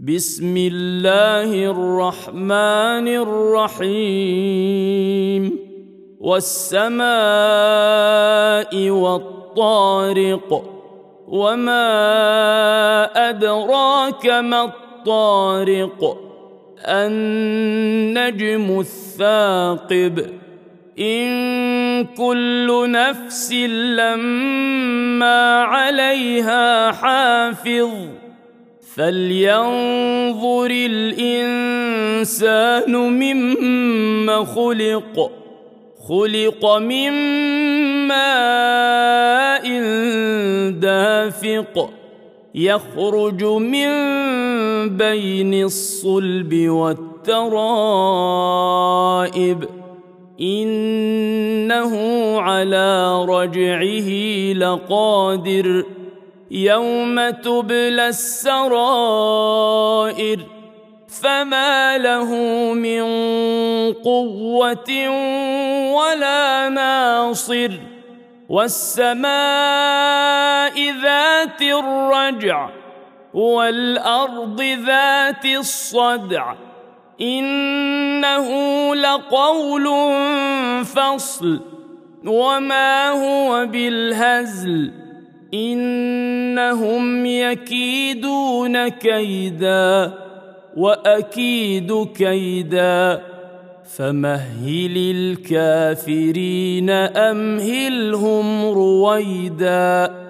بسم الله الرحمن الرحيم والسماء والطارق وما أدراك ما الطارق النجم الثاقب إن كل نفس لما عليها حافظ فلينظر الإنسان مما خلق من ماء دافق يخرج من بين الصلب والترائب إنه على رجعه لقادر يوم تبلى السرائر فما له من قوة ولا ناصر والسماء ذات الرجع والأرض ذات الصدع إنه لقول فصل وما هو بالهزل إنهم يكيدون كيدا وأكيد كيدا فمهل الكافرين أمهلهم رويدا